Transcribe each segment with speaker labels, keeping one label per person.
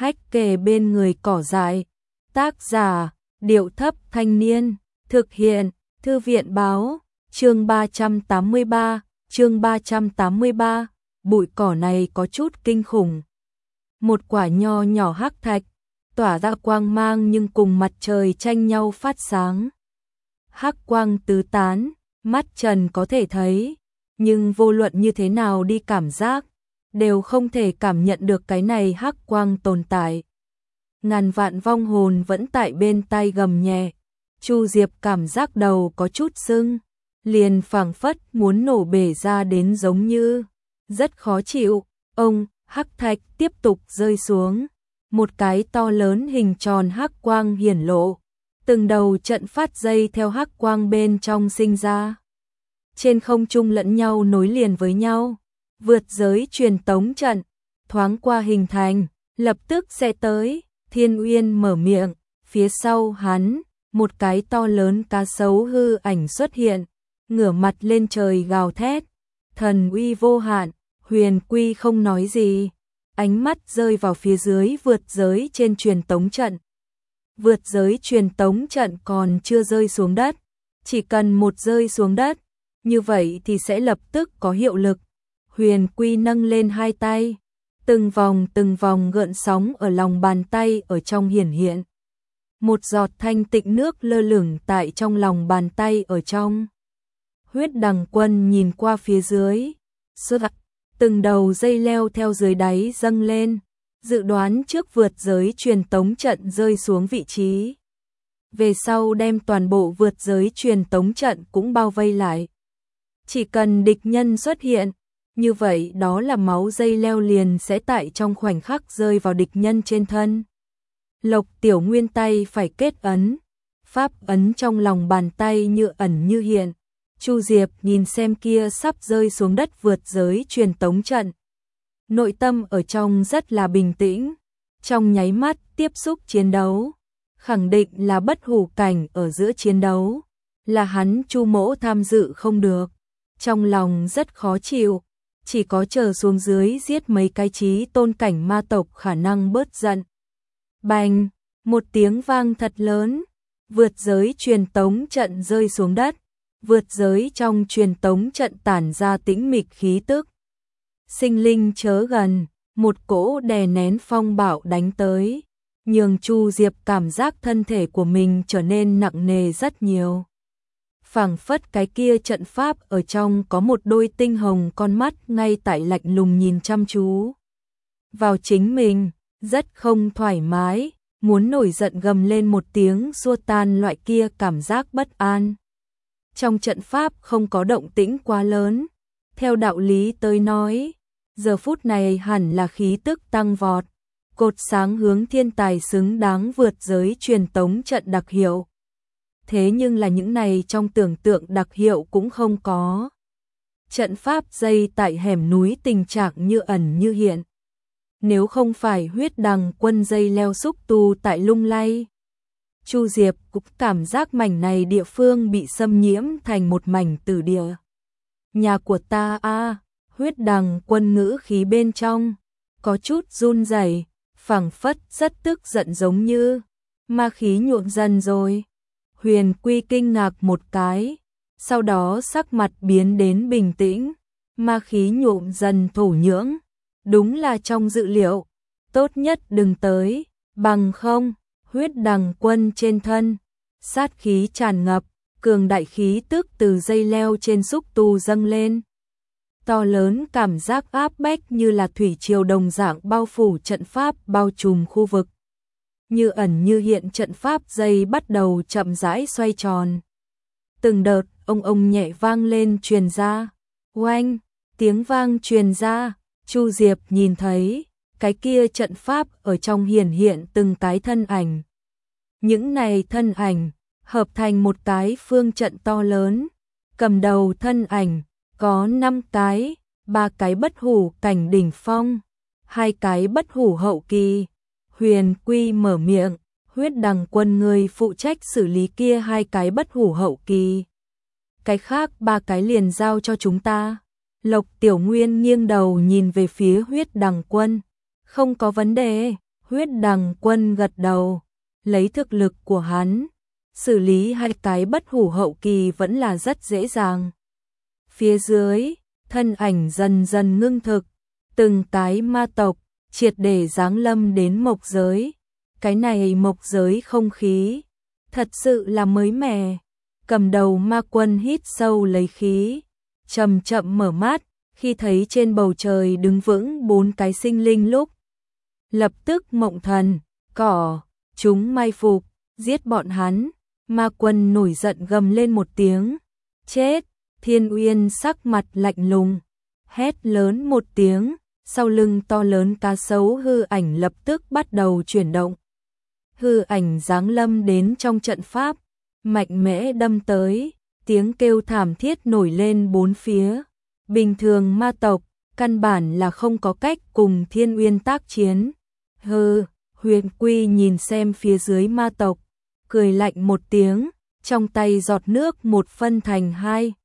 Speaker 1: Hách kề bên người cỏ dại. Tác giả, Điệu Thấp Thanh Niên. Thực hiện, Thư viện Báo. Chương 383. Bụi cỏ này có chút kinh khủng. Một quả nho nhỏ hắc thạch, tỏa ra quang mang nhưng cùng mặt trời tranh nhau phát sáng. Hắc quang tứ tán, mắt trần có thể thấy, nhưng vô luận như thế nào đi cảm giác, đều không thể cảm nhận được cái này hắc quang tồn tại. Ngàn vạn vong hồn vẫn tại bên tai gầm nhẹ. Chu Diệp cảm giác đầu có chút sưng, liền phảng phất muốn nổ bể ra đến giống như, rất khó chịu. Ông, hắc thạch tiếp tục rơi xuống, một cái to lớn hình tròn hắc quang hiển lộ, từng đầu trận phát dây theo hắc quang bên trong sinh ra. Trên không trung lẫn nhau nối liền với nhau, vượt giới truyền tống trận, thoáng qua hình thành, lập tức sẽ tới. Thiên Uyên mở miệng, phía sau hắn, một cái to lớn cá sấu hư ảnh xuất hiện, ngửa mặt lên trời gào thét, thần uy vô hạn. Huyền Quy không nói gì, ánh mắt rơi vào phía dưới vượt giới trên truyền tống trận. Vượt giới truyền tống trận còn chưa rơi xuống đất, chỉ cần một rơi xuống đất, như vậy thì sẽ lập tức có hiệu lực. Huyền Quy nâng lên hai tay, từng vòng gợn sóng ở lòng bàn tay ở trong hiển hiện. Một giọt thanh tịnh nước lơ lửng tại trong lòng bàn tay ở trong. Huyết Đằng Quân nhìn qua phía dưới, từng đầu dây leo theo dưới đáy dâng lên, dự đoán trước vượt giới truyền tống trận rơi xuống vị trí. Về sau đem toàn bộ vượt giới truyền tống trận cũng bao vây lại. Chỉ cần địch nhân xuất hiện, như vậy đó là máu dây leo liền sẽ tại trong khoảnh khắc rơi vào địch nhân trên thân. Lộc Tiểu Nguyên tay phải kết ấn, pháp ấn trong lòng bàn tay như ẩn như hiện. Chu Diệp nhìn xem kia sắp rơi xuống đất vượt giới truyền tống trận. Nội tâm ở trong rất là bình tĩnh, trong nháy mắt tiếp xúc chiến đấu. Khẳng định là bất hủ cảnh ở giữa chiến đấu, là hắn Chu Mỗ tham dự không được. Trong lòng rất khó chịu, chỉ có chờ xuống dưới giết mấy cái chí tôn cảnh ma tộc khả năng bớt giận. Bành, một tiếng vang thật lớn, vượt giới truyền tống trận rơi xuống đất. Vượt giới trong truyền tống trận tản ra tĩnh mịch khí tức. Sinh linh chớ gần, một cỗ đè nén phong bạo đánh tới, nhường Chu Diệp cảm giác thân thể của mình trở nên nặng nề rất nhiều. Phảng phất cái kia trận pháp ở trong có một đôi tinh hồng con mắt ngay tại lạnh lùng nhìn chăm chú vào chính mình, rất không thoải mái, muốn nổi giận gầm lên một tiếng xua tan loại kia cảm giác bất an. Trong trận pháp không có động tĩnh quá lớn, theo đạo lý tới nói, giờ phút này hẳn là khí tức tăng vọt, cột sáng hướng thiên tài xứng đáng vượt giới truyền tống trận đặc hiệu. Thế nhưng là những này trong tưởng tượng đặc hiệu cũng không có. Trận pháp dây tại hẻm núi tình trạng như ẩn như hiện. Nếu không phải Huyết Đằng Quân dây leo xúc tu tại lung lay, Chu Diệp cũng cảm giác mảnh này địa phương bị xâm nhiễm thành một mảnh tử địa. Nhà của ta a, Huyết Đằng Quân ngữ khí bên trong có chút run rẩy, phảng phất rất tức giận giống như ma khí nhuộm dần rồi. Huyền Quy kinh ngạc một cái, sau đó sắc mặt biến đến bình tĩnh. Ma khí nhuộm dần thổ nhưỡng, đúng là trong dự liệu, tốt nhất đừng tới, bằng không. Huyết Đằng Quân trên thân, sát khí tràn ngập, cường đại khí tức từ dây leo trên xúc tu dâng lên. To lớn cảm giác áp bách như là thủy triều đồng dạng bao phủ trận pháp bao trùm khu vực. Như ẩn như hiện trận pháp dây bắt đầu chậm rãi xoay tròn. Từng đợt ông nhẹ vang lên truyền ra. Oanh, tiếng vang truyền ra, Chu Diệp nhìn thấy cái kia trận pháp ở trong hiển hiện từng cái thân ảnh. Những này thân ảnh hợp thành một cái phương trận to lớn. Cầm đầu thân ảnh có 5 cái, 3 cái bất hủ cảnh đỉnh phong, 2 cái bất hủ hậu kỳ. Huyền Quy mở miệng, Huyết Đằng Quân người phụ trách xử lý kia 2 cái bất hủ hậu kỳ. Cái khác 3 cái liền giao cho chúng ta. Lộc Tiểu Nguyên nghiêng đầu nhìn về phía Huyết Đằng Quân. Không có vấn đề. Huyết Đằng Quân gật đầu, lấy thực lực của hắn, xử lý hai cái bất hủ hậu kỳ vẫn là rất dễ dàng. Phía dưới, thân ảnh dần dần ngưng thực, từng cái ma tộc triệt để giáng lâm đến mộc giới. Cái này mộc giới không khí thật sự là mới mẻ. Cầm đầu ma quân hít sâu lấy khí, chậm chậm mở mắt, khi thấy trên bầu trời đứng vững 4 cái sinh linh lúc lập tức mộng thần, cỏ, chúng mai phục, giết bọn hắn. Ma quân nổi giận gầm lên một tiếng, chết. Thiên Uyên sắc mặt lạnh lùng, hét lớn một tiếng, sau lưng to lớn cá sấu hư ảnh lập tức bắt đầu chuyển động. Hư ảnh giáng lâm đến trong trận pháp, mạnh mẽ đâm tới, tiếng kêu thảm thiết nổi lên bốn phía. Bình thường ma tộc, căn bản là không có cách cùng Thiên Uyên tác chiến. Huyền Quy nhìn xem phía dưới ma tộc, cười lạnh một tiếng, trong tay giọt nước một phân thành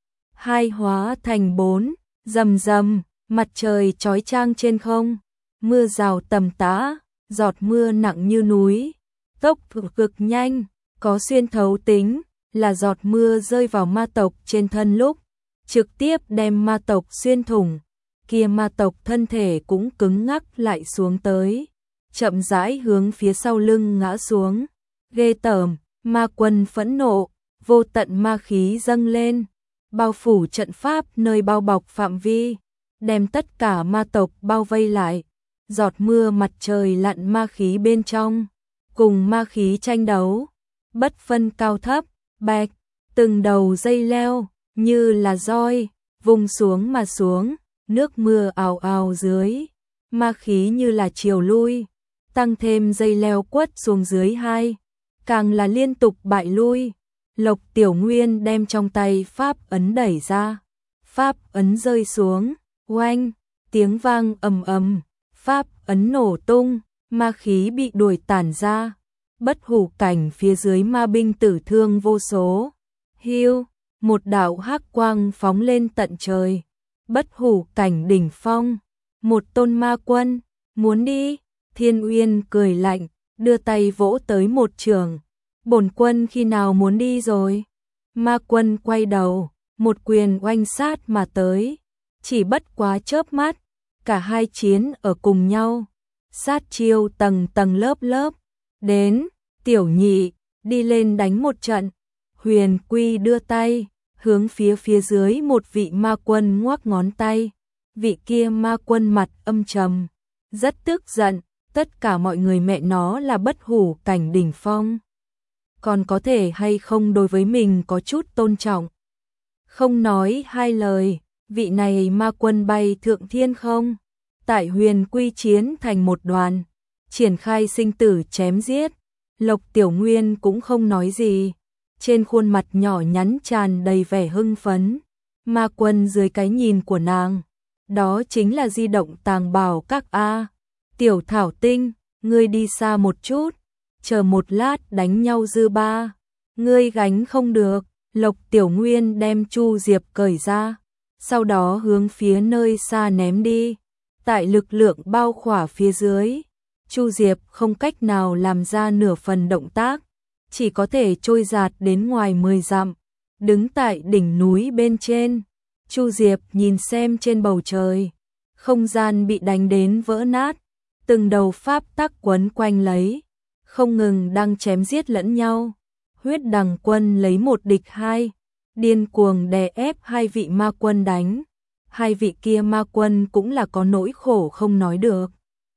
Speaker 1: hai hóa thành 4, rầm rầm, mặt trời chói chang trên không, mưa rào tầm tã, giọt mưa nặng như núi, tốc độ cực nhanh, có xuyên thấu tính, là giọt mưa rơi vào ma tộc trên thân lúc trực tiếp đem ma tộc xuyên thủng, kia ma tộc thân thể cũng cứng ngắc lại xuống tới, chậm rãi hướng phía sau lưng ngã xuống. Ghê tởm, ma quân phẫn nộ, vô tận ma khí dâng lên, bao phủ trận pháp nơi bao bọc phạm vi, đem tất cả ma tộc bao vây lại. Giọt mưa mặt trời lặn ma khí bên trong, cùng ma khí tranh đấu, bất phân cao thấp, bạch, từng đầu dây leo, như là roi, vùng xuống mà xuống, nước mưa ào ào dưới, ma khí như là chiều lui, tăng thêm dây leo quất xuống dưới hai, càng là liên tục bại lui. Lộc Tiểu Nguyên đem trong tay pháp ấn đẩy ra, pháp ấn rơi xuống, oanh, tiếng vang ầm ầm, pháp ấn nổ tung, ma khí bị đuổi tản ra, bất hủ cảnh phía dưới ma binh tử thương vô số. Hiu, một đạo hắc quang phóng lên tận trời, bất hủ cảnh đỉnh phong, một tôn ma quân, muốn đi. Thiên Uyên cười lạnh, đưa tay vỗ tới một trường. Bổn quân khi nào muốn đi rồi? Ma quân quay đầu, một quyền oanh sát mà tới, chỉ bất quá chớp mắt, cả hai chiến ở cùng nhau, sát chiêu tầng tầng lớp lớp. Đến, tiểu nhị, đi lên đánh một trận. Huyền Quy đưa tay, hướng phía dưới một vị ma quân ngoắc ngón tay. Vị kia ma quân mặt âm trầm, rất tức giận, tất cả mọi người mẹ nó là bất hủ cảnh đỉnh phong, còn có thể hay không đối với mình có chút tôn trọng. Không nói hai lời, vị này ma quân bay thượng thiên không, tại Huyền Quy chiến thành một đoàn, triển khai sinh tử chém giết. Lộc Tiểu Nguyên cũng không nói gì, trên khuôn mặt nhỏ nhắn tràn đầy vẻ hưng phấn. Ma quân dưới cái nhìn của nàng, đó chính là di động tàng bảo các A. Tiểu Thảo Tinh, ngươi đi xa một chút, chờ một lát đánh nhau dư ba, ngươi gánh không được. Lộc Tiểu Nguyên đem Chu Diệp cởi ra, sau đó hướng phía nơi xa ném đi. Tại lực lượng bao khỏa phía dưới, Chu Diệp không cách nào làm ra nửa phần động tác, chỉ có thể trôi dạt đến ngoài 10 dặm. Đứng tại đỉnh núi bên trên, Chu Diệp nhìn xem trên bầu trời, không gian bị đánh đến vỡ nát, từng đầu pháp tắc quấn quanh lấy, không ngừng đang chém giết lẫn nhau. Huyết Đằng Quân lấy một địch hai, điên cuồng đè ép hai vị ma quân đánh. Hai vị kia ma quân cũng là có nỗi khổ không nói được.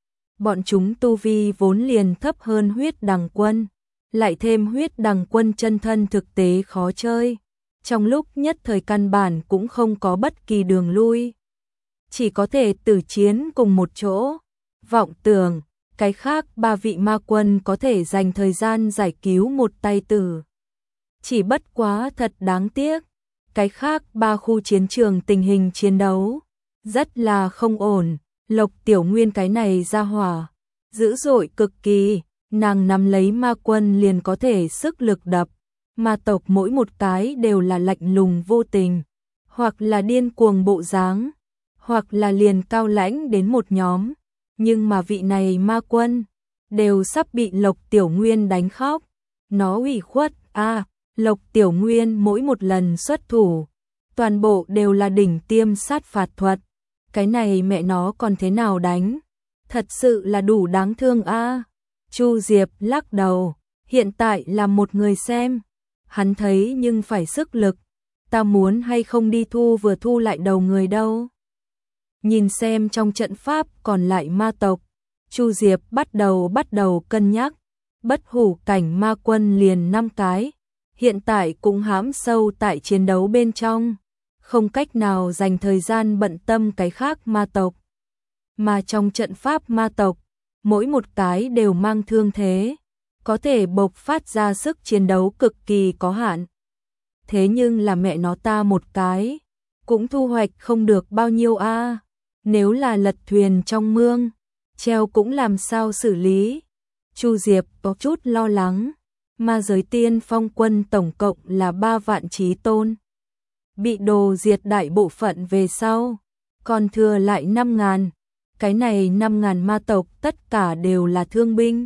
Speaker 1: Bọn chúng tu vi vốn liền thấp hơn Huyết Đằng Quân, lại thêm Huyết Đằng Quân chân thân thực tế khó chơi, trong lúc nhất thời căn bản cũng không có bất kỳ đường lui, chỉ có thể tử chiến cùng một chỗ. Vọng tưởng, cái khác ba vị ma quân có thể dành thời gian giải cứu một tay tử. Chỉ bất quá thật đáng tiếc, cái khác ba khu chiến trường tình hình chiến đấu rất là không ổn. Lộc Tiểu Nguyên cái này ra hỏa, dữ dội cực kỳ, nàng nắm lấy ma quân liền có thể sức lực đập. Ma tộc mỗi một cái đều là lạnh lùng vô tình, hoặc là điên cuồng bộ dáng, hoặc là liền cao lãnh đến một nhóm. Nhưng mà vị này ma quân, đều sắp bị Lộc Tiểu Nguyên đánh khóc. Nó ủy khuất Lộc Tiểu Nguyên mỗi một lần xuất thủ, toàn bộ đều là đỉnh tiêm sát phạt thuật. Cái này mẹ nó còn thế nào đánh? Thật sự là đủ đáng thương Chu Diệp lắc đầu, hiện tại là một người xem. Hắn thấy nhưng phải sức lực, ta muốn hay không đi vừa thu lại đầu người đâu. Nhìn xem trong trận pháp còn lại ma tộc, Chu Diệp bắt đầu cân nhắc. Bất hủ cảnh ma quân liền 5 cái, hiện tại cũng hãm sâu tại chiến đấu bên trong, không cách nào dành thời gian bận tâm cái khác ma tộc. Mà trong trận pháp ma tộc, mỗi một cái đều mang thương thế, có thể bộc phát ra sức chiến đấu cực kỳ có hạn. Thế nhưng là mẹ nó ta một cái, cũng thu hoạch không được bao nhiêu Nếu là lật thuyền trong mương, treo cũng làm sao xử lý. Chu Diệp có chút lo lắng, ma giới tiên phong quân tổng cộng là 3 vạn chí tôn. Bị đồ diệt đại bộ phận về sau, còn thừa lại 5.000. Cái này 5.000 ma tộc tất cả đều là thương binh.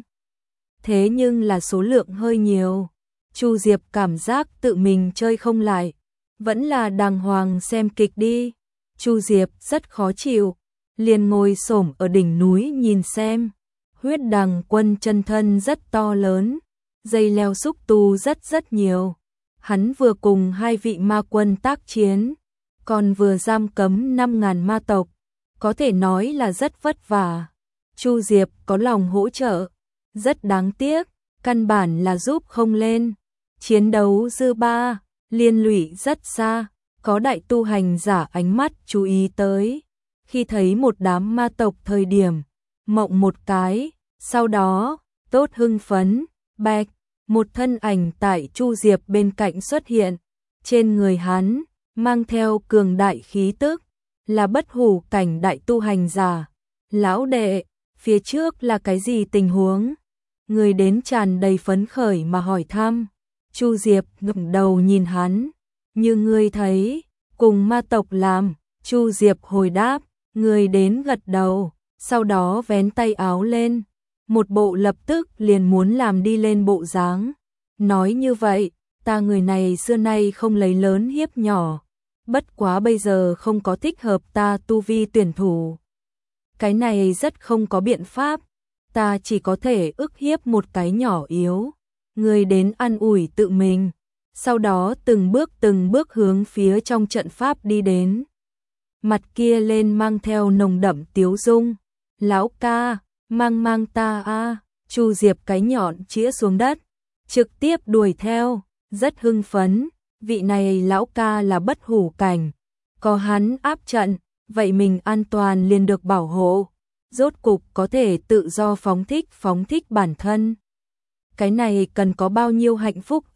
Speaker 1: Thế nhưng là số lượng hơi nhiều. Chu Diệp cảm giác tự mình chơi không lại, vẫn là đàng hoàng xem kịch đi. Chu Diệp rất khó chịu, liền ngồi xổm ở đỉnh núi nhìn xem. Huyết Đằng quân chân thân rất to lớn, dây leo xúc tu rất nhiều. Hắn vừa cùng 2 vị ma quân tác chiến, còn vừa giam cấm 5.000 ma tộc, có thể nói là rất vất vả. Chu Diệp có lòng hỗ trợ, rất đáng tiếc, căn bản là giúp không lên. Chiến đấu dư ba, liên lụy rất xa, có đại tu hành giả ánh mắt chú ý tới. Khi thấy một đám ma tộc thời điểm, mộng một cái, sau đó, tốt hưng phấn, bạch, một thân ảnh tại Chu Diệp bên cạnh xuất hiện. Trên người hắn, mang theo cường đại khí tức, là bất hủ cảnh đại tu hành giả. Lão đệ, phía trước là cái gì tình huống? Người đến tràn đầy phấn khởi mà hỏi thăm. Chu Diệp ngẩng đầu nhìn hắn, như ngươi thấy, cùng ma tộc làm. Chu Diệp hồi đáp, người đến gật đầu, sau đó vén tay áo lên, một bộ lập tức liền muốn làm đi lên bộ dáng. Nói như vậy, ta người này xưa nay không lấy lớn hiếp nhỏ, bất quá bây giờ không có thích hợp ta tu vi tuyển thủ. Cái này rất không có biện pháp, ta chỉ có thể ức hiếp một cái nhỏ yếu. Người đến an ủi tự mình, sau đó từng bước hướng phía trong trận pháp đi đến. Mặt kia lên mang theo nồng đậm tiếu dung. Lão ca, mang ta Chu Diệp cái nhọn chĩa xuống đất, trực tiếp đuổi theo, rất hưng phấn. Vị này lão ca là bất hủ cảnh, có hắn áp trận, vậy mình an toàn liền được bảo hộ, rốt cục có thể tự do phóng thích bản thân. Cái này cần có bao nhiêu hạnh phúc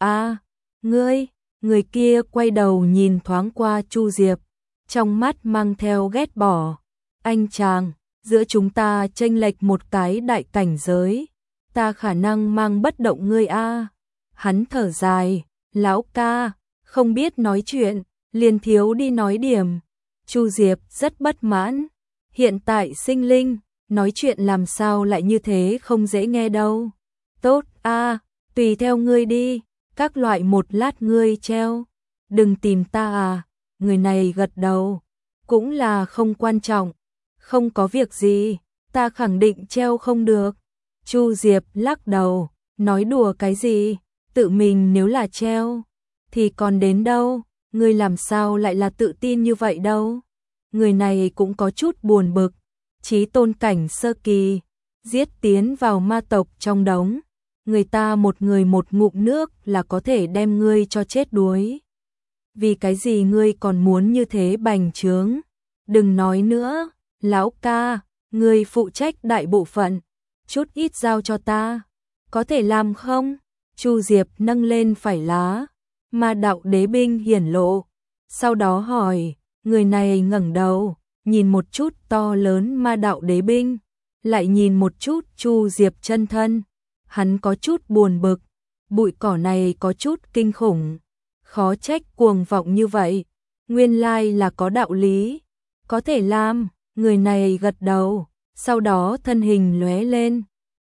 Speaker 1: người kia quay đầu nhìn thoáng qua Chu Diệp, trong mắt mang theo ghét bỏ. Anh chàng, giữa chúng ta chênh lệch một cái đại cảnh giới, ta khả năng mang bất động ngươi Hắn thở dài, lão ca, không biết nói chuyện, liền thiếu đi nói điểm. Chu Diệp rất bất mãn, hiện tại sinh linh, nói chuyện làm sao lại như thế không dễ nghe đâu. Tốt tùy theo ngươi đi, các loại một lát ngươi treo, đừng tìm ta Người này gật đầu, cũng là không quan trọng, không có việc gì, ta khẳng định treo không được. Chu Diệp lắc đầu, nói đùa cái gì, tự mình nếu là treo, thì còn đến đâu, ngươi làm sao lại là tự tin như vậy đâu. Người này cũng có chút buồn bực, chí tôn cảnh sơ kỳ, giết tiến vào ma tộc trong đống, người ta một người một ngụm nước là có thể đem ngươi cho chết đuối. Vì cái gì ngươi còn muốn như thế bành trướng? Đừng nói nữa, lão ca, ngươi phụ trách đại bộ phận, chút ít giao cho ta, có thể làm không? Chu Diệp nâng lên phải lá, ma đạo đế binh hiển lộ, sau đó hỏi, người này ngẩng đầu, nhìn một chút to lớn ma đạo đế binh, lại nhìn một chút Chu Diệp chân thân, hắn có chút buồn bực, bụi cỏ này có chút kinh khủng, khó trách cuồng vọng như vậy, nguyên lai là có đạo lý, có thể làm. Người này gật đầu, sau đó thân hình lóe lên,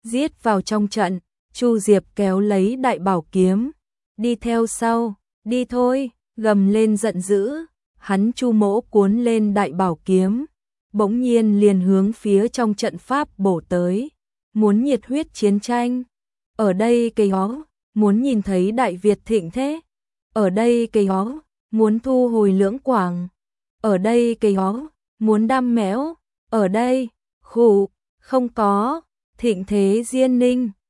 Speaker 1: giết vào trong trận. Chu Diệp kéo lấy đại bảo kiếm, đi theo sau, đi thôi, gầm lên giận dữ, hắn Chu Mỗ cuốn lên đại bảo kiếm, bỗng nhiên liền hướng phía trong trận pháp bổ tới, muốn nhiệt huyết chiến tranh. Ở đây cây hó, muốn nhìn thấy Đại Việt thịnh thế. Ở đây cây hó, muốn thu hồi Lưỡng Quảng. Ở đây cây hó, muốn đam mẽo. Ở đây, khụ, không có, thịnh thế Diên Ninh.